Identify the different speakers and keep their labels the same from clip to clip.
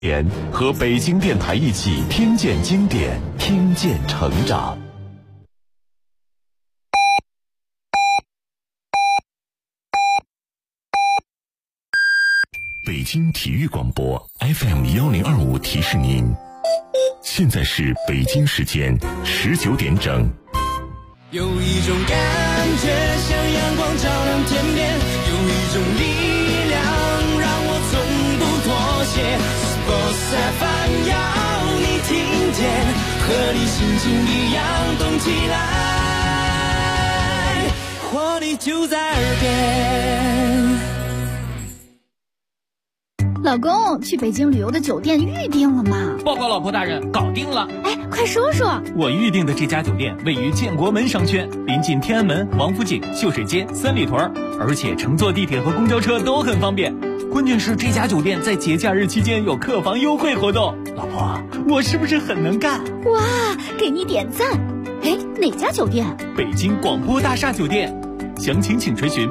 Speaker 1: 和北京电台一起听见经典，听见成长。北京体育广播 FM1025 提示您，现在是北京时间19点整。
Speaker 2: 有一种感觉像阳光照亮天边，有一种力量让我从不妥协。Sports FM 要你听见，和你心情一样动起来，活力就在耳边。
Speaker 3: 老公，去北京旅游的酒店预定了吗？
Speaker 4: 报告老婆大人，搞定了。
Speaker 3: 哎，快说说。
Speaker 4: 我预定的这家酒店位于建国门商圈，临近天安门、王府井、秀水街、三里屯，而且乘坐地铁和公交车都很方便。关键是这家酒店在节假日期间有客房优惠活动。老婆，我是不是很能干？
Speaker 3: 哇，给你点赞。哎，哪家酒店？
Speaker 4: 北京广播大厦酒店。详情请垂询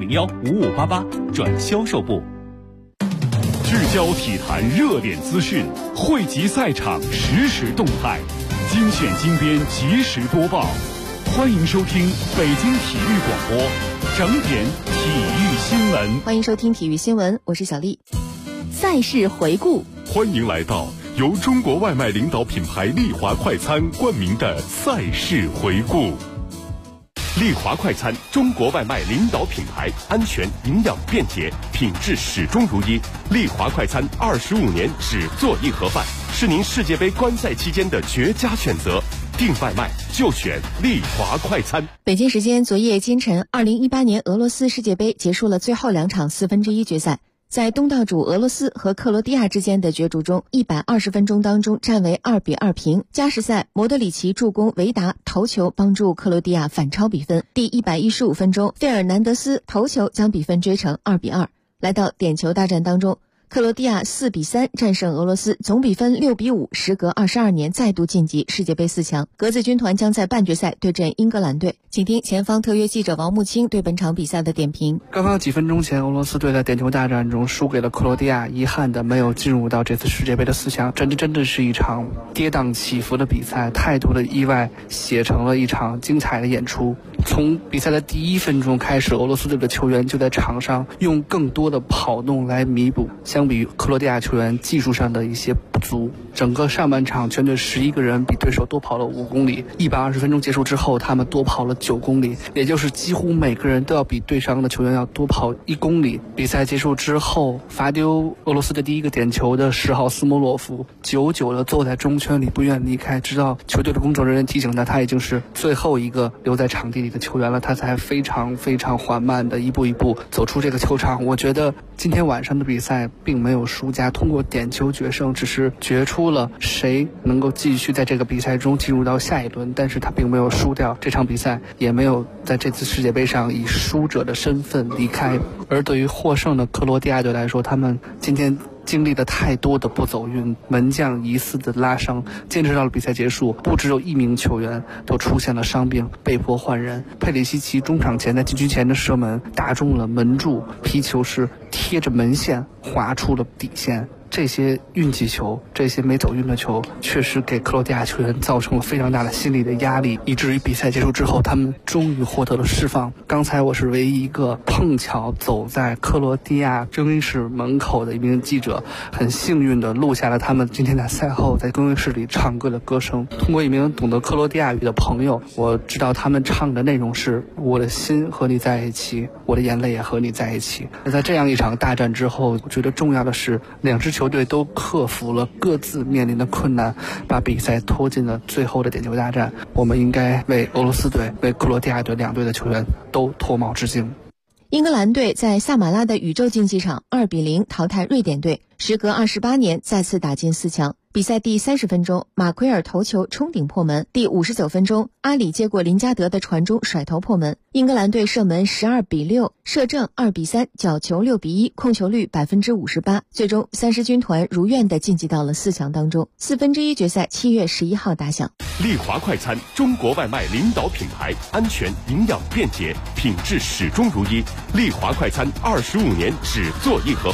Speaker 4: 8501-5588转销售部。
Speaker 5: 聚焦体坛热点资讯，汇集赛场实时动态，精选精编及时播报。欢迎收听北京体育广播整点体育新闻。
Speaker 6: 欢迎收听体育新闻，我是小丽。赛事回顾，
Speaker 5: 欢迎来到由中国外卖领导品牌丽华快餐冠名的赛事回顾。丽华快餐，中国外卖领导品牌，安全、营养、便捷，品质始终如一。丽华快餐25年只做一盒饭，是您世界杯观赛期间的绝佳选择。订外卖就选丽华快餐。
Speaker 6: 北京时间昨夜今晨，2018年俄罗斯世界杯结束了最后2场1/4决赛。在东道主俄罗斯和克罗地亚之间的角逐中，120分钟当中战为2-2平。加时赛，莫德里奇助攻维达头球帮助克罗地亚反超比分。第115分钟，费尔南德斯头球将比分追成2-2。来到点球大战当中，克罗地亚4-3战胜俄罗斯，总比分6-5，时隔22年再度晋级世界杯4强。格子军团将在半决赛对阵英格兰队。请听前方特约记者王木清对本场比赛的点评。
Speaker 7: 刚刚几分钟前，俄罗斯队在点球大战中输给了克罗地亚，遗憾的没有进入到这次世界杯的4强。真的是一场跌宕起伏的比赛，太多的意外写成了一场精彩的演出。从比赛的第1分钟开始，俄罗斯队的球员就在场上用更多的跑动来弥补相比于克罗地亚球员技术上的一些不足。整个上半场全队11个人比对手多跑了5公里，120分钟结束之后他们多跑了9公里，也就是几乎每个人都要比对上的球员要多跑1公里。比赛结束之后，罚丢俄罗斯的第1个点球的10号斯莫洛夫久久地坐在中圈里不愿离开，直到球队的工作人员提醒他已经是最后一个留在场地里的球员了，他才非常缓慢的一步一步走出这个球场。我觉得今天晚上的比赛并没有输家，通过点球决胜只是决出了谁能够继续在这个比赛中进入到下一轮，但是他并没有输掉这场比赛，也没有在这次世界杯上以输者的身份离开。而对于获胜的克罗地亚队来说，他们今天经历了太多的不走运，门将疑似的拉伤，坚持到了比赛结束，不只有1名球员都出现了伤病，被迫换人。佩里西奇中场前在禁区前的射门打中了门柱，皮球是贴着门线划出了底线。这些运气球，这些没走运的球，确实给克罗地亚球员造成了非常大的心理的压力，以至于比赛结束之后，他们终于获得了释放。刚才我是唯一一个碰巧走在克罗地亚更衣室门口的一名记者，很幸运地录下了他们今天在赛后在更衣室里唱歌的歌声。通过一名懂得克罗地亚语的朋友，我知道他们唱的内容是：我的心和你在一起，我的眼泪也和你在一起。在这样一场大战之后，我觉得重要的是两支球队都克服了各自面临的困难，把比赛拖进了最后的点球大战。我们应该为俄罗斯队、为克罗地亚队两队的球员都脱帽致敬。
Speaker 6: 英格兰队在萨马拉的宇宙竞技场2-0淘汰瑞典队，时隔28年再次打进4强。比赛第30分钟，马奎尔头球冲顶破门。第59分钟，阿里接过林加德的传中甩头破门。英格兰队射门12-6，射正2-3，角球6-1，控球率58%。最终三狮军团如愿地晋级到了4强当中。1/4决赛7月11号打响。
Speaker 5: 丽华快餐，中国外卖领导品牌，安全、营养、便捷，品质始终如一。丽华快餐25年只做一盒饭，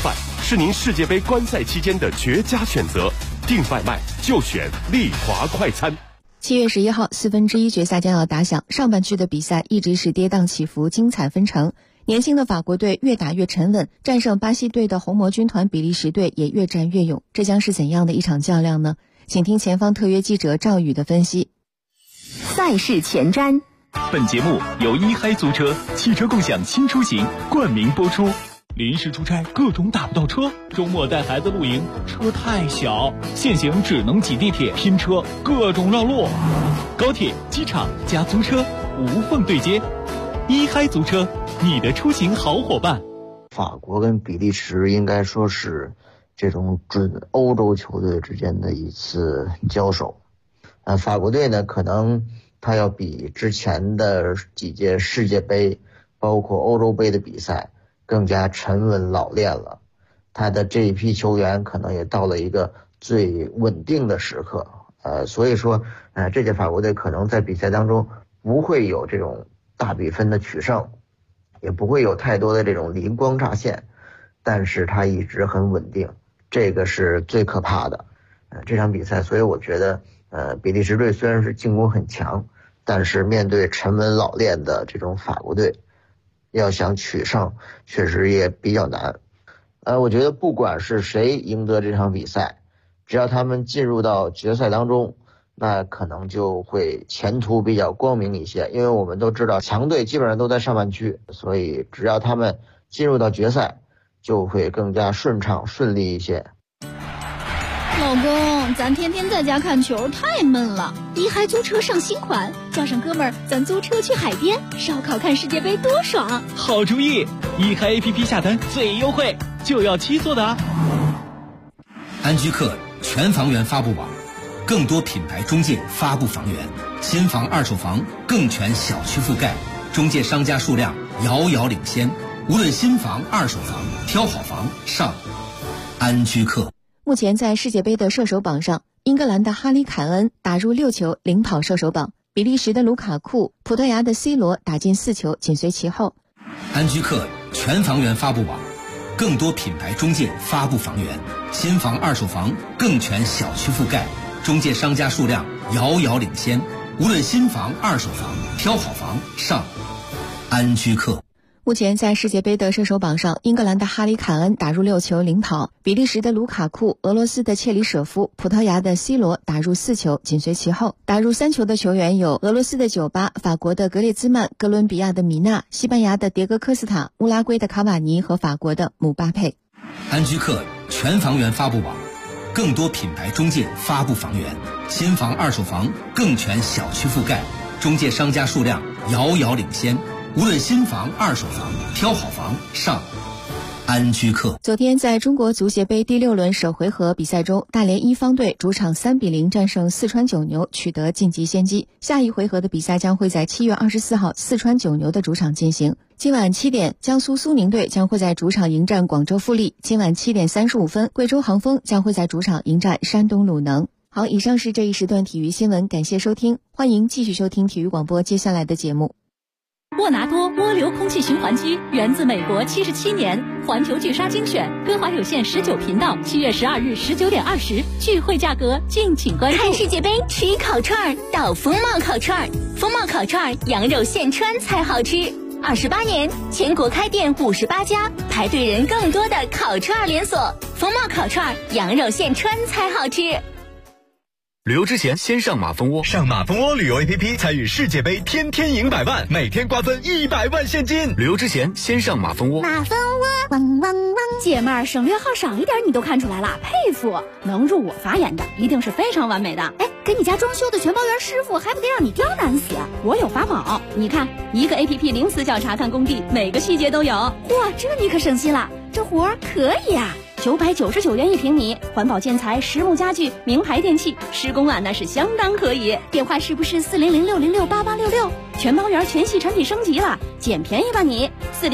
Speaker 5: 是您世界杯观赛期间的绝佳选择。订外卖就选丽华快餐。
Speaker 6: 7月11号1/4决赛将要打响，上半区的比赛一直是跌宕起伏、精彩纷呈。年轻的法国队越打越沉稳，战胜巴西队的红魔军团比利时队也越战越勇。这将是怎样的一场较量呢？请听前方特约记者赵宇的分析。
Speaker 3: 赛事前瞻。
Speaker 4: 本节目由一嗨租车汽车共享新出行冠名播出。临时出差各种打不到车，周末带孩子露营车太小，现行只能挤地铁拼车，各种绕路。高铁、机场加租车无缝对接，一嗨租车，你的出行好伙伴。
Speaker 8: 法国跟比利时应该说是这种准欧洲球队之间的一次交手。法国队呢，可能他要比之前的几届世界杯，包括欧洲杯的比赛更加沉稳老练了，他的这一批球员可能也到了一个最稳定的时刻，所以说，这届法国队可能在比赛当中不会有这种大比分的取胜，也不会有太多的这种灵光乍现，但是他一直很稳定，这个是最可怕的。这场比赛，所以我觉得，比利时队虽然是进攻很强，但是面对沉稳老练的这种法国队，要想取胜确实也比较难。我觉得不管是谁赢得这场比赛，只要他们进入到决赛当中，那可能就会前途比较光明一些，因为我们都知道强队基本上都在上半区，所以只要他们进入到决赛就会更加顺畅顺利一些。
Speaker 3: 老公，咱天天在家看球太闷了，一嗨租车上新款，叫上哥们儿，咱租车去海边烧烤看世界杯多爽。
Speaker 4: 好主意，一嗨 APP 下单最优惠，就要7座的啊。
Speaker 9: 安居客全房源发布网，更多品牌中介发布房源，新房二手房更全小区覆盖，中介商家数量遥遥领先，无论新房二手房，挑好房上安居客。
Speaker 6: 目前在世界杯的射手榜上，英格兰的哈里凯恩打入6球领跑射手榜，比利时的卢卡库、葡萄牙的 C 罗打进4球紧随其后。
Speaker 9: 安居客全房源发布网，更多品牌中介发布房源，新房二手房更全小区覆盖，中介商家数量遥遥领先，无论新房二手房，挑好房上安居客。
Speaker 6: 目前在世界杯的射手榜上，英格兰的哈里凯恩打入6球领跑，比利时的卢卡库、俄罗斯的切里舍夫、葡萄牙的 C 罗打入4球紧随其后。打入3球的球员有俄罗斯的酒吧、法国的格列兹曼、哥伦比亚的米纳、西班牙的迭戈科斯塔、乌拉圭的卡瓦尼和法国的姆巴佩。
Speaker 9: 安居客全房源发布网，更多品牌中介发布房源，新房二手房更全小区覆盖，中介商家数量遥遥领先，无论新房二手房，挑好房上安居客。
Speaker 6: 昨天在中国足协杯第6轮首回合比赛中，大连一方队主场3-0战胜四川九牛，取得晋级先机。下一回合的比赛将会在7月24号四川九牛的主场进行。今晚7点，江苏苏宁队将会在主场迎战广州富力。今晚7点35分，贵州航风将会在主场迎战山东鲁能。好，以上是这一时段体育新闻，感谢收听，欢迎继续收听体育广播接下来的节目。
Speaker 10: 沃拿多涡流空气循环机源自美国77年，环球巨鲨精选，歌华有线19频道7月12日19点20，聚会价格敬请关注。
Speaker 3: 看世界杯吃烤串到风貌烤串，风貌烤串羊肉现穿才好吃。28年，全国开店58家，排队人更多的烤串连锁。风貌烤串羊肉现穿才好吃。
Speaker 11: 旅游之前先上马蜂窝，上马蜂窝旅游 APP 参与世界杯，天天赢100万，每天瓜分100万现金。旅游之前先上马蜂窝。
Speaker 3: 马蜂窝汪汪汪，
Speaker 10: 姐妹儿省略号少一点你都看出来了，佩服！能入我法眼的一定是非常完美的。哎，给你家装修的全包员师傅还不得让你刁难死？我有法宝，你看一个 APP 零死角查看工地，每个细节都有。嚯，这你可省心了，这活儿可以啊！999元1平米，环保建材、实木家具、名牌电器，施工啊那是相当可以。电话是不是400-606-8866？全包圆全系产品升级了，捡便宜吧你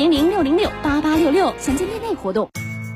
Speaker 10: ！400-606-8866，详见店内活动。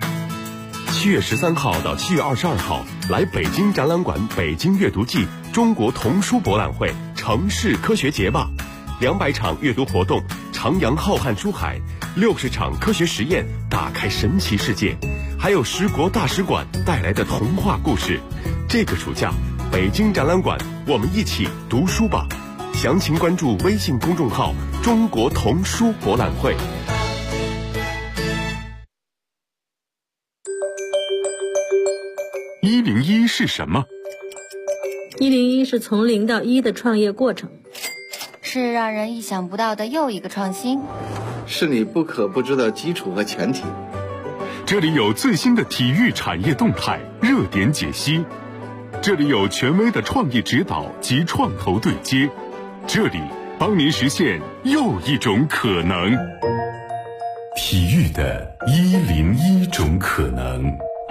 Speaker 5: 7月13号到7月22号，来北京展览馆北京阅读季中国童书博览会城市科学节吧，200场阅读活动，徜徉浩瀚书海，60场科学实验，打开神奇世界。 还有十国大使馆带来的童话故事。这个暑假，北京展览馆，我们一起读书吧。详情关注微信公众号“中国童书博览会”。101是什么
Speaker 12: ？101是从0到1的创业过程，
Speaker 13: 是让人意想不到的又一个创新，
Speaker 14: 是你不可不知的基础和前提。
Speaker 5: 这里有最新的体育产业动态、热点解析，这里有权威的创意指导及创投对接，这里帮您实现又一种可能。体育的101种可能。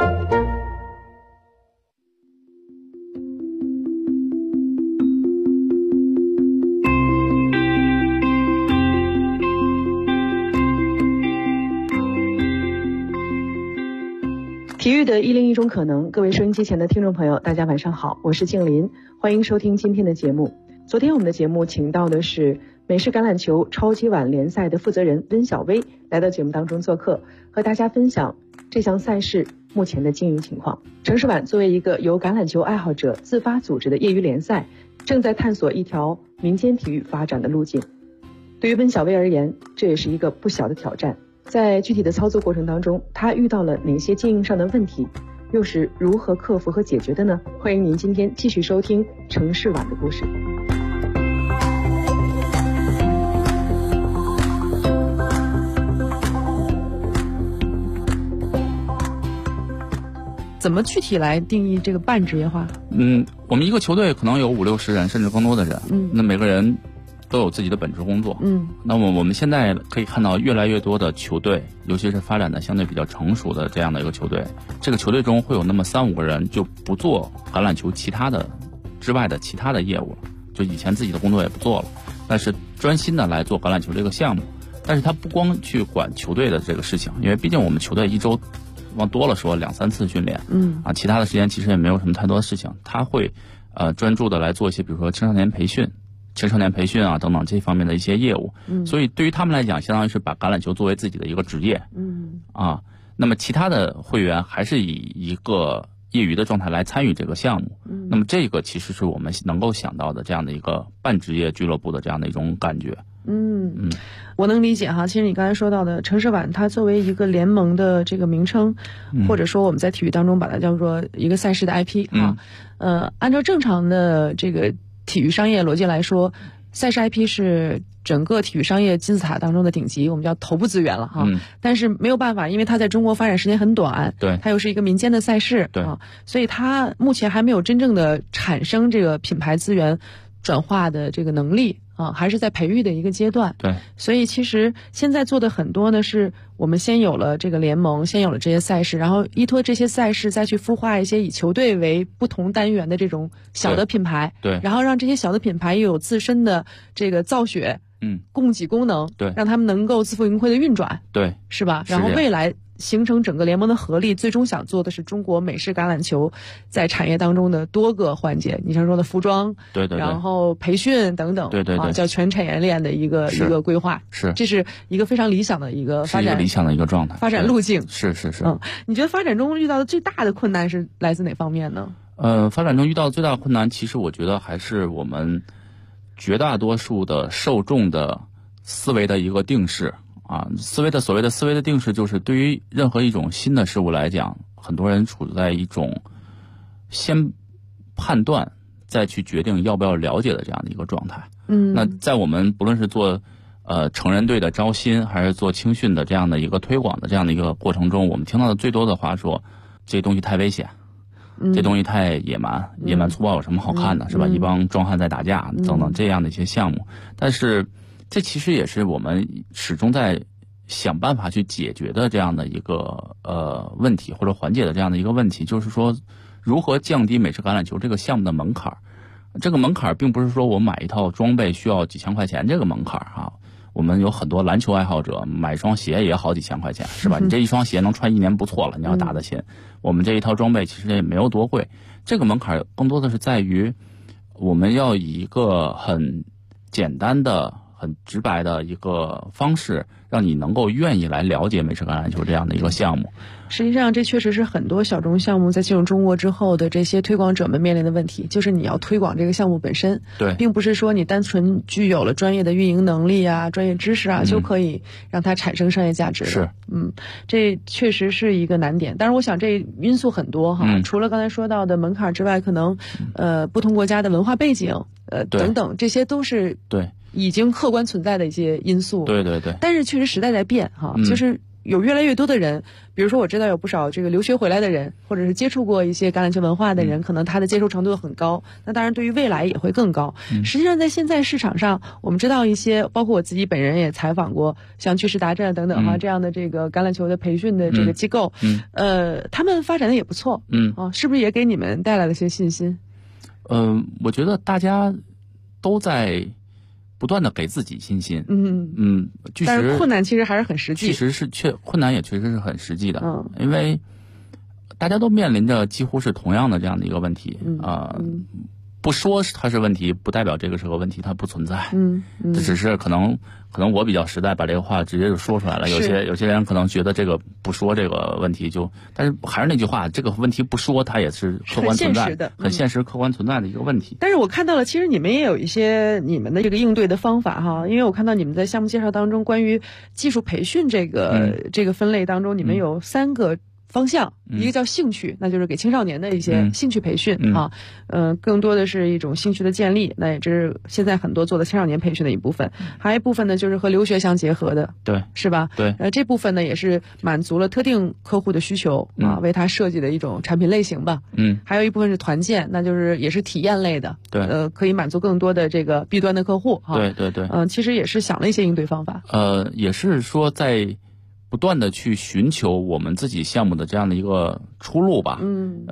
Speaker 15: 体育的101种可能，各位收音机前的听众朋友，大家晚上好，我是静林，欢迎收听今天的节目。昨天我们的节目请到的是美式橄榄球超级碗联赛的负责人温晓薇，来到节目当中做客，和大家分享这项赛事目前的经营情况。城市碗作为一个由橄榄球爱好者自发组织的业余联赛，正在探索一条民间体育发展的路径。对于温晓薇而言，这也是一个不小的挑战。在具体的操作过程当中，他遇到了哪些经营上的问题，又是如何克服和解决的呢？欢迎您今天继续收听城市碗的故事。怎么具体来定义这个半职业化？
Speaker 16: 我们一个球队可能有50-60人，甚至更多的人。那每个人都有自己的本职工作。那么我们现在可以看到越来越多的球队，尤其是发展的相对比较成熟的这样的一个球队，这个球队中会有那么3-5个人就不做橄榄球其他的之外的其他的业务了，就以前自己的工作也不做了，但是专心的来做橄榄球这个项目。但是他不光去管球队的这个事情，因为毕竟我们球队一周往多了说2-3次训练，其他的时间其实也没有什么太多的事情，他会专注的来做一些比如说青少年培训啊等等这方面的一些业务。所以对于他们来讲，相当于是把橄榄球作为自己的一个职业。那么其他的会员还是以一个业余的状态来参与这个项目。那么这个其实是我们能够想到的这样的一个半职业俱乐部的这样的一种感觉。
Speaker 15: 我能理解哈。其实你刚才说到的城市碗，它作为一个联盟的这个名称，或者说我们在体育当中把它叫做一个赛事的 IP 啊。按照正常的这个体育商业逻辑来说，赛事 IP 是整个体育商业金字塔当中的顶级，我们叫头部资源了哈。但是没有办法，因为它在中国发展时间很短，
Speaker 16: 对，
Speaker 15: 它又是一个民间的赛事，
Speaker 16: 对
Speaker 15: 所以它目前还没有真正的产生这个品牌资源转化的这个能力还是在培育的一个阶段。
Speaker 16: 对，
Speaker 15: 所以其实现在做的很多呢，是我们先有了这个联盟，先有了这些赛事，然后依托这些赛事再去孵化一些以球队为不同单元的这种小的品牌，
Speaker 16: 对，
Speaker 15: 然后让这些小的品牌又有自身的这个造血，供给功能，
Speaker 16: 对，
Speaker 15: 让他们能够自负盈亏的运转，
Speaker 16: 对，
Speaker 15: 是吧？然后未来形成整个联盟的合力，最终想做的是中国美式橄榄球在产业当中的多个环节，你像说的服装，
Speaker 16: 对，
Speaker 15: 然后培训等等，
Speaker 16: 对，
Speaker 15: 叫全产业链的一个规划，
Speaker 16: 这
Speaker 15: 是一个非常理想的一个发展，
Speaker 16: 是一个理想的一个状态，
Speaker 15: 发展路径，
Speaker 16: 是。
Speaker 15: 你觉得发展中遇到的最大的困难是来自哪方面呢？
Speaker 16: 发展中遇到的最大的困难，其实我觉得还是我们绝大多数的受众的思维的一个定势。所谓的思维的定势，就是对于任何一种新的事物来讲，很多人处在一种先判断再去决定要不要了解的这样的一个状态。那在我们不论是做成人队的招新，还是做青训的这样的一个推广的这样的一个过程中，我们听到的最多的话说，这东西太危险，这东西太野蛮粗暴有什么好看的，是吧？一帮壮汉在打架等等这样的一些项目。但是这其实也是我们始终在想办法去解决的这样的一个问题，或者缓解的这样的一个问题，就是说如何降低美式橄榄球这个项目的门槛。这个门槛并不是说我买一套装备需要几千块钱这个门槛我们有很多篮球爱好者买一双鞋也好几千块钱，是吧？你这一双鞋能穿1年不错了，你要打得勤。我们这一套装备其实也没有多贵，这个门槛更多的是在于我们要以一个很简单的很直白的一个方式，让你能够愿意来了解美式橄榄球这样的一个项目。
Speaker 15: 实际上这确实是很多小众项目在进入中国之后的这些推广者们面临的问题，就是你要推广这个项目本身，
Speaker 16: 对，
Speaker 15: 并不是说你单纯具有了专业的运营能力啊、专业知识啊，就可以让它产生商业价值的。
Speaker 16: 是，
Speaker 15: 这确实是一个难点。当然我想这因素很多哈，除了刚才说到的门槛之外，可能不同国家的文化背景等等，这些都是
Speaker 16: 对
Speaker 15: 已经客观存在的一些因素。
Speaker 16: 对对对。
Speaker 15: 但是确实时代在变哈，就是有越来越多的人，比如说我知道有不少这个留学回来的人，或者是接触过一些橄榄球文化的人，可能他的接受程度很高，那当然对于未来也会更高。实际上在现在市场上，我们知道一些，包括我自己本人也采访过像巨石达阵等等这样的这个橄榄球的培训的这个机构，他们发展的也不错，是不是也给你们带来了一些信心？
Speaker 16: 我觉得大家都在不断的给自己信心，
Speaker 15: 但是困难其实还是很实际，
Speaker 16: 其实是困难也确实是很实际的，因为大家都面临着几乎是同样的这样的一个问题，不说它是问题，不代表这个是个问题，它不存在，这只是可能我比较实在，把这个话直接就说出来了。有些人可能觉得这个不说这个问题但是还是那句话，这个问题不说，它也是客观存在的，很现实客观存在的一个问题。
Speaker 15: 但是我看到了，其实你们也有一些你们的这个应对的方法哈，因为我看到你们在项目介绍当中，关于技术培训这个分类当中，你们有3个方向，一个叫兴趣，那就是给青少年的一些兴趣培训更多的是一种兴趣的建立，那也是现在很多做的青少年培训的一部分。还有一部分呢，就是和留学相结合的，
Speaker 16: 对，
Speaker 15: 是吧？
Speaker 16: 对，
Speaker 15: 这部分呢也是满足了特定客户的需求为他设计的一种产品类型吧。还有一部分是团建，那就是也是体验类的，
Speaker 16: 对，
Speaker 15: 可以满足更多的这个 B 端的客户
Speaker 16: 对对对，
Speaker 15: 其实也是想了一些应对方法，
Speaker 16: 也是说在不断的去寻求我们自己项目的这样的一个出路吧。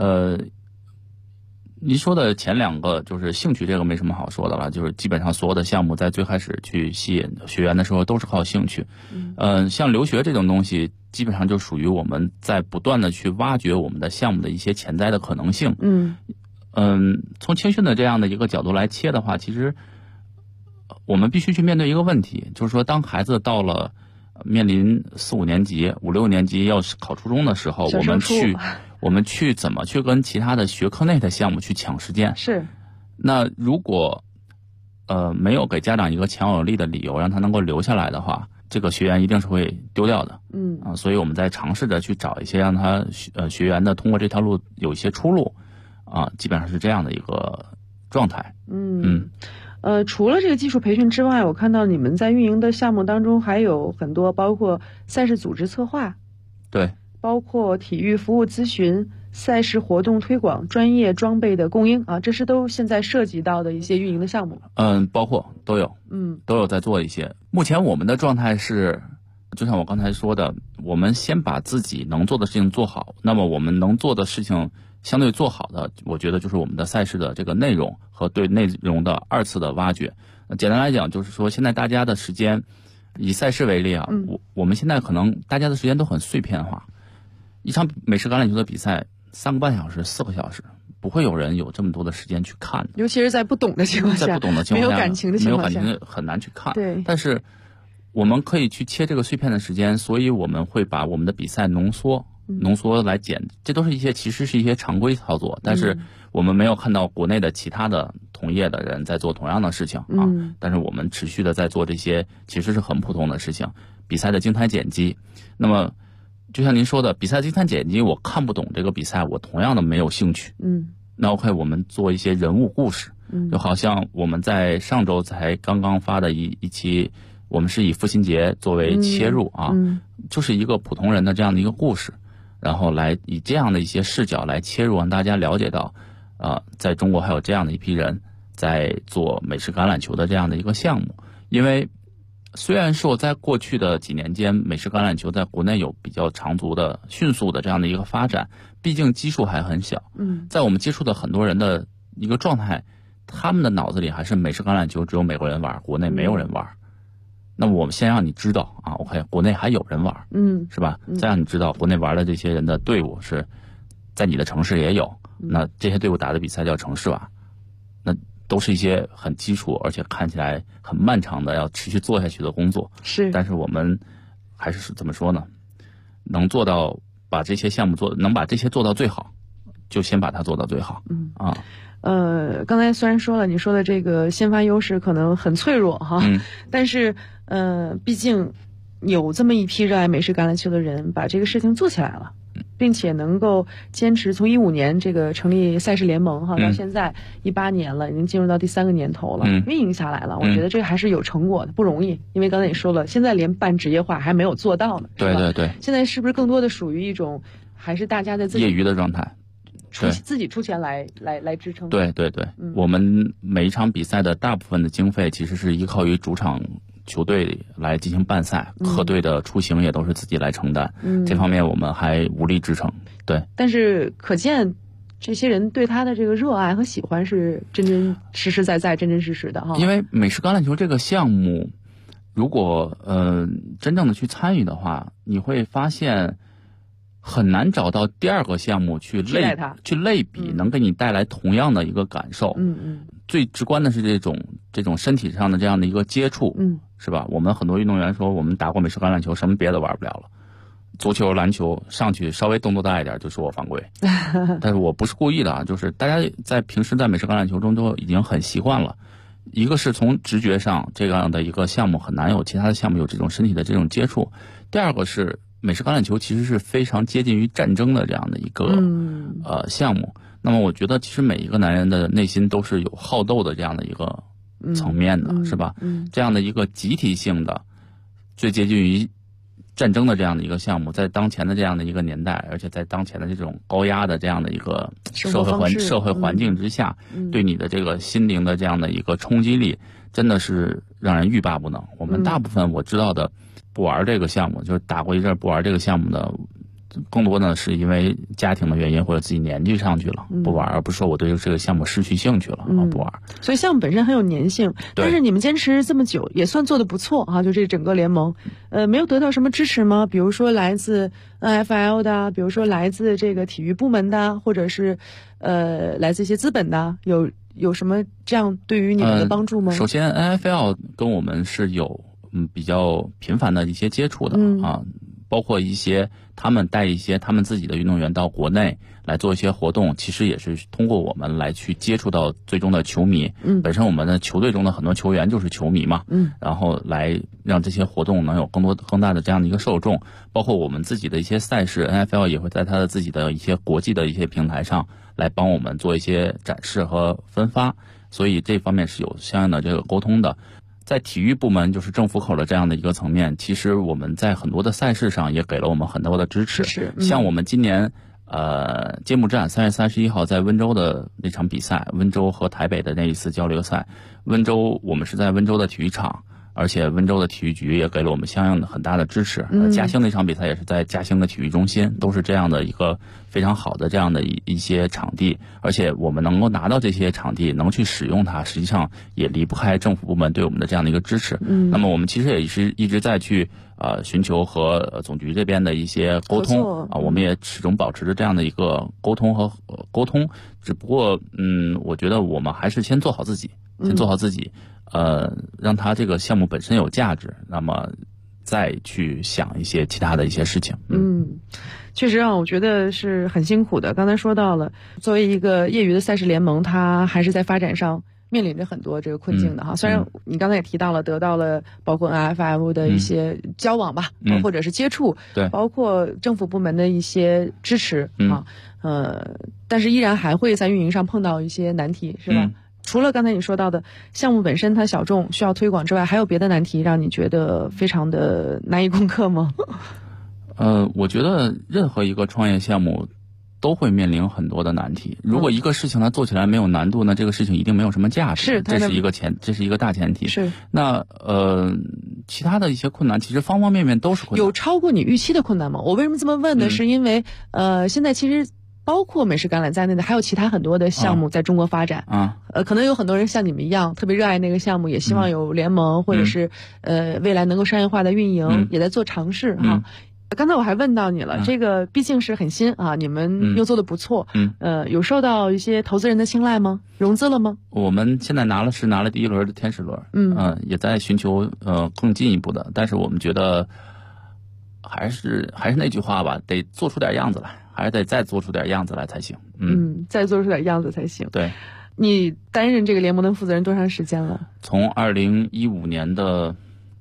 Speaker 16: 您说的前2个就是兴趣，这个没什么好说的了，就是基本上所有的项目在最开始去吸引学员的时候都是靠兴趣。像留学这种东西，基本上就属于我们在不断的去挖掘我们的项目的一些潜在的可能性。从青训的这样的一个角度来切的话，其实我们必须去面对一个问题，就是说当孩子到了面临4、5年级、5、6年级要考初中的时候，我们去怎么去跟其他的学科内的项目去抢时间？
Speaker 15: 是。
Speaker 16: 那如果没有给家长一个强有力的理由让他能够留下来的话，这个学员一定是会丢掉的。所以我们在尝试着去找一些让他学员的通过这条路有一些出路基本上是这样的一个状态。
Speaker 15: 除了这个技术培训之外，我看到你们在运营的项目当中还有很多，包括赛事组织策划，
Speaker 16: 对，
Speaker 15: 包括体育服务咨询、赛事活动推广、专业装备的供应这是都现在涉及到的一些运营的项目。
Speaker 16: 包括都有，都有在做一些。目前我们的状态是，就像我刚才说的，我们先把自己能做的事情做好，那么我们能做的事情相对做好的，我觉得就是我们的赛事的这个内容和对内容的2次的挖掘。简单来讲，就是说现在大家的时间，以赛事为例我们现在可能大家的时间都很碎片化，一场美式橄榄球的比赛3个半小时、4个小时，不会有人有这么多的时间去看的，
Speaker 15: 尤其是在不懂的情况下，没有感情的情况下，
Speaker 16: 没有感情很难去看。
Speaker 15: 对，
Speaker 16: 但是我们可以去切这个碎片的时间，所以我们会把我们的比赛浓缩来剪，这都是其实是一些常规操作，但是我们没有看到国内的其他的同业的人在做同样的事情但是我们持续的在做这些其实是很普通的事情，比赛的精彩剪辑。那么就像您说的，比赛精彩剪辑，我看不懂这个比赛，我同样的没有兴趣。那 OK， 我们做一些人物故事，就好像我们在上周才刚刚发的一期，我们是以父亲节作为切入就是一个普通人的这样的一个故事，然后来以这样的一些视角来切入，让大家了解到在中国还有这样的一批人在做美式橄榄球的这样的一个项目。因为虽然说在过去的几年间，美式橄榄球在国内有比较长足的迅速的这样的一个发展，毕竟基数还很小。在我们接触的很多人的一个状态，他们的脑子里还是美式橄榄球只有美国人玩，国内没有人玩。那么我们先让你知道OK， 国内还有人玩，是吧？再让你知道国内玩的这些人的队伍是在你的城市也有，那这些队伍打的比赛叫城市瓦。那都是一些很基础而且看起来很漫长的要持续做下去的工作。
Speaker 15: 是，
Speaker 16: 但是我们还是怎么说呢？能做到把这些项目能把这些做到最好，就先把它做到最好。
Speaker 15: 刚才虽然说了，你说的这个先发优势可能很脆弱哈，但是毕竟有这么一批热爱美式橄榄球的人把这个事情做起来了，并且能够坚持从15年这个成立赛事联盟哈，到现在18年了，已经进入到第3个年头了，运营下来了，我觉得这还是有成果的，不容易。因为刚才也说了，现在连半职业化还没有做到呢，
Speaker 16: 对对对。
Speaker 15: 现在是不是更多的属于一种还是大家在自己
Speaker 16: 业余的状态？
Speaker 15: 自己出钱来支撑。
Speaker 16: 对对对，我们每一场比赛的大部分的经费其实是依靠于主场球队来进行办赛，客队的出行也都是自己来承担，这方面我们还无力支撑。对，
Speaker 15: 但是可见这些人对他的这个热爱和喜欢是真真实实在在、真真实实的哈。
Speaker 16: 因为美式橄榄球这个项目，如果真正的去参与的话，你会发现很难找到第二个项目去类比，能给你带来同样的一个感受。最直观的是这种身体上的这样的一个接触，是吧？我们很多运动员说，我们打过美式橄榄球，什么别的玩不了了。足球、篮球上去稍微动作大一点就说我犯规，但是我不是故意的啊，就是大家在平时在美式橄榄球中都已经很习惯了。一个是从直觉上，这样的一个项目很难有其他的项目有这种身体的这种接触。第二个是美式橄榄球其实是非常接近于战争的这样的一个项目。那么我觉得其实每一个男人的内心都是有好斗的这样的一个层面的，是吧？这样的一个集体性的最接近于战争的这样的一个项目，在当前的这样的一个年代，而且在当前的这种高压的这样的一个社会环境之下，对你的这个心灵的这样的一个冲击力真的是让人欲罢不能。我们大部分我知道的不玩这个项目，就是打过一阵不玩这个项目的，更多呢是因为家庭的原因或者自己年纪上去了不玩，而不是说我对这个项目失去兴趣了不玩。
Speaker 15: 所以项目本身很有粘性，但是你们坚持这么久也算做得不错啊，就这整个联盟没有得到什么支持吗？比如说来自 NFL 的，比如说来自这个体育部门的，或者是来自一些资本的，有什么这样对于你们的帮助吗？
Speaker 16: 首先 NFL 跟我们是有比较频繁的一些接触的啊，包括一些他们带一些他们自己的运动员到国内来做一些活动，其实也是通过我们来去接触到最终的球迷。本身我们的球队中的很多球员就是球迷嘛，然后来让这些活动能有更大的这样的一个受众。包括我们自己的一些赛事 NFL 也会在他的自己的一些国际的一些平台上来帮我们做一些展示和分发，所以这方面是有相应的这个沟通的。在体育部门，就是政府口的这样的一个层面，其实我们在很多的赛事上也给了我们很多的支持。像我们今年揭幕战3月31号在温州的那场比赛，温州和台北的那一次交流赛，温州我们是在温州的体育场，而且温州的体育局也给了我们相应的很大的支持。嘉兴那场比赛也是在嘉兴的体育中心，都是这样的一个非常好的这样的一些场地，而且我们能够拿到这些场地，能去使用它，实际上也离不开政府部门对我们的这样的一个支持。那么我们其实也是一直在去寻求和总局这边的一些沟通啊，我们也始终保持着这样的一个沟通和沟通。只不过我觉得我们还是先做好自己，让它这个项目本身有价值，那么再去想一些其他的一些事情。
Speaker 15: 确实让我觉得是很辛苦的。刚才说到了，作为一个业余的赛事联盟，它还是在发展上面临着很多这个困境的哈。虽然你刚才也提到了，得到了包括 NFL 的一些交往吧，或者是接触，对，包括政府部门的一些支持但是依然还会在运营上碰到一些难题，是吧？除了刚才你说到的项目本身它小众需要推广之外，还有别的难题让你觉得非常的难以攻克吗？
Speaker 16: 我觉得任何一个创业项目都会面临很多的难题。如果一个事情它做起来没有难度，那这个事情一定没有什么价值，这是一个大前提。是。那其他的一些困难，其实方方面面都是困难。
Speaker 15: 有超过你预期的困难吗？我为什么这么问呢？是因为现在其实包括美式橄榄在内的还有其他很多的项目在中国发展可能有很多人像你们一样特别热爱那个项目，也希望有联盟或者是未来能够商业化的运营，也在做尝试刚才我还问到你了，这个毕竟是很新啊，你们又做得不错，有受到一些投资人的青睐吗？融资了吗？
Speaker 16: 我们现在拿了第一轮的天使轮，也在寻求更进一步的，但是我们觉得还是那句话吧，得做出点样子来，还是得再做出点样子来才行。
Speaker 15: 再做出点样子才行。
Speaker 16: 对。
Speaker 15: 你担任这个联盟的负责人多长时间了？
Speaker 16: 从2015年的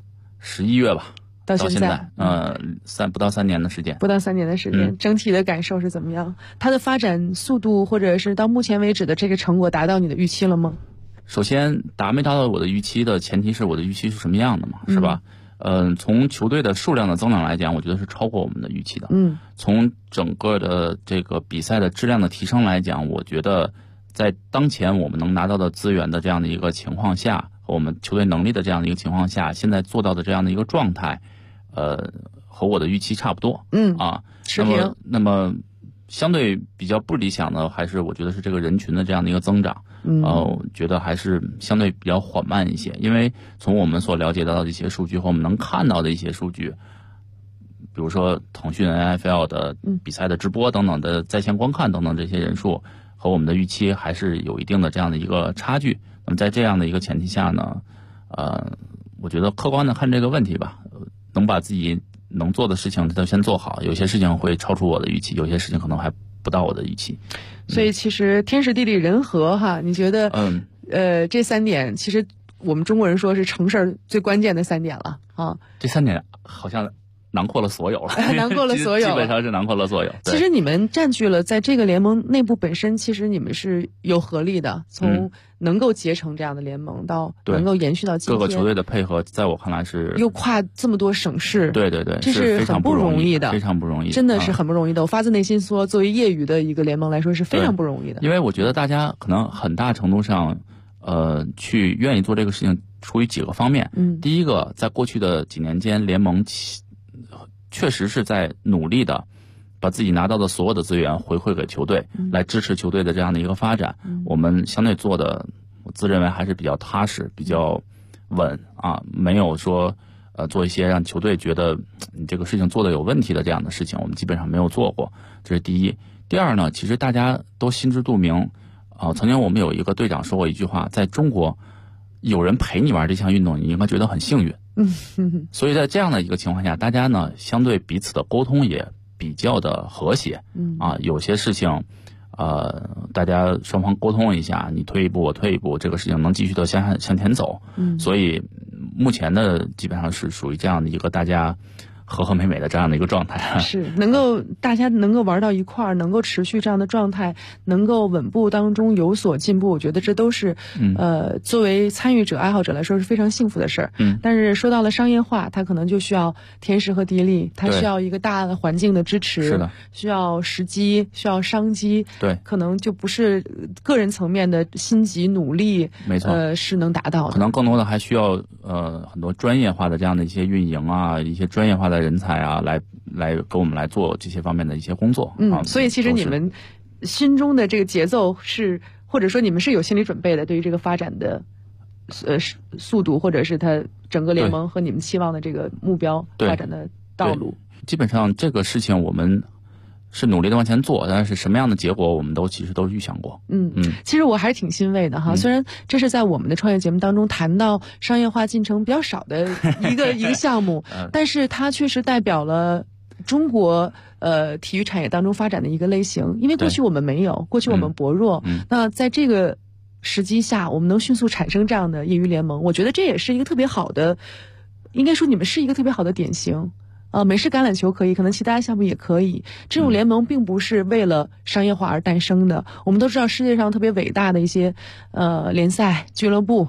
Speaker 16: 11月吧，到现在，不到3年的时间。
Speaker 15: 不到3年的时间，整体的感受是怎么样？它的发展速度，或者是到目前为止的这个成果，达到你的预期了吗？
Speaker 16: 首先，达没达到我的预期的前提是我的预期是什么样的嘛，是吧？从球队的数量的增长来讲，我觉得是超过我们的预期的。从整个的这个比赛的质量的提升来讲，我觉得在当前我们能拿到的资源的这样的一个情况下，和我们球队能力的这样的一个情况下，现在做到的这样的一个状态，和我的预期差不多。
Speaker 15: 持平。
Speaker 16: 那么相对比较不理想的，还是我觉得是这个人群的这样的一个增长。我觉得还是相对比较缓慢一些，因为从我们所了解到的一些数据和我们能看到的一些数据，比如说腾讯 NFL 的比赛的直播等等的在线观看等等这些人数，和我们的预期还是有一定的这样的一个差距。那么在这样的一个前提下呢，我觉得客观的看这个问题吧，能把自己能做的事情都先做好，有些事情会超出我的预期，有些事情可能还不到我的预期。
Speaker 15: 所以其实天时地利人和哈，你觉得这3点其实我们中国人说是成事最关键的3点了啊。
Speaker 16: 这3点好像囊括了所有了，
Speaker 15: 囊括了所有，
Speaker 16: 基本上是囊括了所有。
Speaker 15: 其实你们占据了在这个联盟内部本身，其实你们是有合力的，从能够结成这样的联盟到能够延续到今天，
Speaker 16: 各个球队的配合，在我看来是
Speaker 15: 又跨这么多省市，
Speaker 16: 对，
Speaker 15: 这是很不容易的，
Speaker 16: 非常不容易，
Speaker 15: 真的是很不容易的。我发自内心说，作为业余的一个联盟来说，是非常不容易的。
Speaker 16: 因为我觉得大家可能很大程度上，去愿意做这个事情，出于几个方面。第一个，在过去的几年间，联盟确实是在努力的把自己拿到的所有的资源回馈给球队，来支持球队的这样的一个发展。我们相对做的，我自认为还是比较踏实、比较稳啊，没有说做一些让球队觉得你这个事情做的有问题的这样的事情，我们基本上没有做过。这是第一。第二呢，其实大家都心知肚明曾经我们有一个队长说过一句话，在中国有人陪你玩这项运动，你应该觉得很幸运。所以在这样的一个情况下，大家呢相对彼此的沟通也比较的和谐。有些事情大家双方沟通一下，你退一步我退一步，这个事情能继续的向前走。所以目前的基本上是属于这样的一个大家和和美美的这样的一个状态，
Speaker 15: 是能够大家能够玩到一块儿，能够持续这样的状态，能够稳步当中有所进步，我觉得这都是作为参与者爱好者来说是非常幸福的事儿。但是说到了商业化，它可能就需要天时和地利，它需要一个大的环境的支持，
Speaker 16: 是的，
Speaker 15: 需要时机，需要商机，
Speaker 16: 对，
Speaker 15: 可能就不是个人层面的心急努力，
Speaker 16: 没错，
Speaker 15: 是能达到的。
Speaker 16: 可能更多的还需要很多专业化的这样的一些运营啊，一些专业化的人才啊，来给我们来做这些方面的一些工作。
Speaker 15: 所以其实你们心中的这个节奏是，或者说你们是有心理准备的，对于这个发展的速度，或者是它整个联盟和你们期望的这个目标发展的道路。
Speaker 16: 基本上这个事情我们是努力的往前做，但是什么样的结果我们其实都预想过。
Speaker 15: 其实我还是挺欣慰的哈，虽然这是在我们的创业节目当中谈到商业化进程比较少的一个项目，但是它确实代表了中国体育产业当中发展的一个类型，因为过去我们没有，过去我们薄弱，那在这个时机下，我们能迅速产生这样的业余联盟，我觉得这也是一个特别好的，应该说你们是一个特别好的典型。美式橄榄球可以，可能其他项目也可以。这种联盟并不是为了商业化而诞生的。我们都知道世界上特别伟大的一些联赛、俱乐部